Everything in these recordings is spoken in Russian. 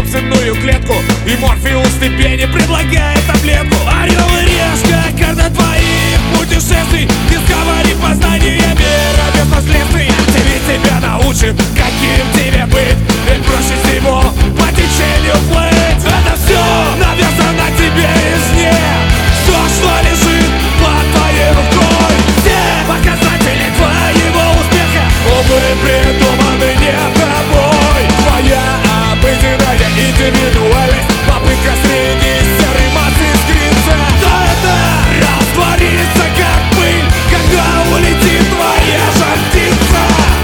цепную клетку, и Морфеус тебе не предлагает таблетку. Орел и решка, карта твоих путешествий, Discovery познания мира без последствий. MTV тебя научит, каким тебе быть, ведь проще всего по течению плыть. Это все навязано тебе извне, все, что лежит под твоей рукой. Все показатели твоего успеха, увы, придуманы не тобой. Твоя обыденная индивидуальность, попытка среди серой массы скрыться. Да это растворится как пыль, когда улетит твоя жар-птица.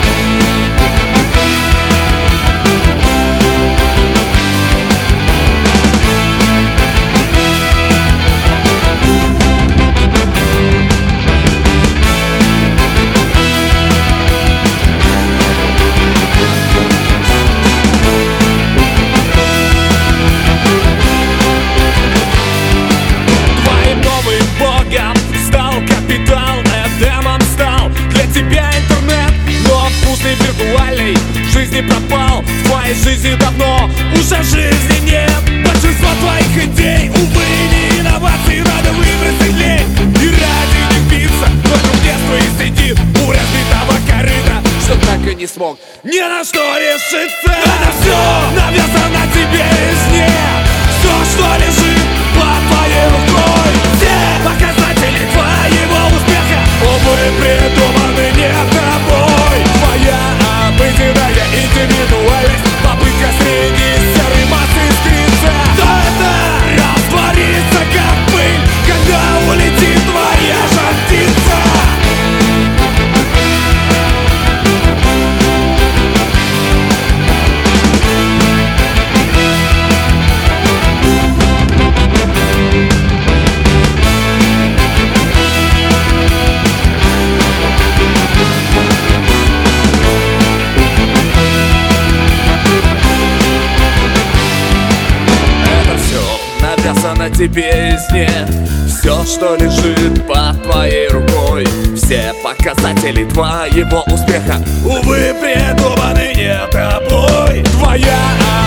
Жизни пропал, в твоей жизни давно уже жизни нет. Большинство твоих идей, увы, не инновации, надо выбросить лень и ради них биться. Вокруг детства и сидит у разбитого корыта, что так и не смог ни на что решиться. Это все навязано тебе извне, все, что лежит под твоей рукой. Все показатели твоего успеха, увы, придуманы не тобой. Твоя обыденная индивидуальность, попытка среди серой массы скрыться. Да это растворится как пыль, когда улетит твоя жар-птица. На тебе извне, все, что лежит под твоей рукой. Все показатели твоего успеха, увы, придуманы не тобой. Твоя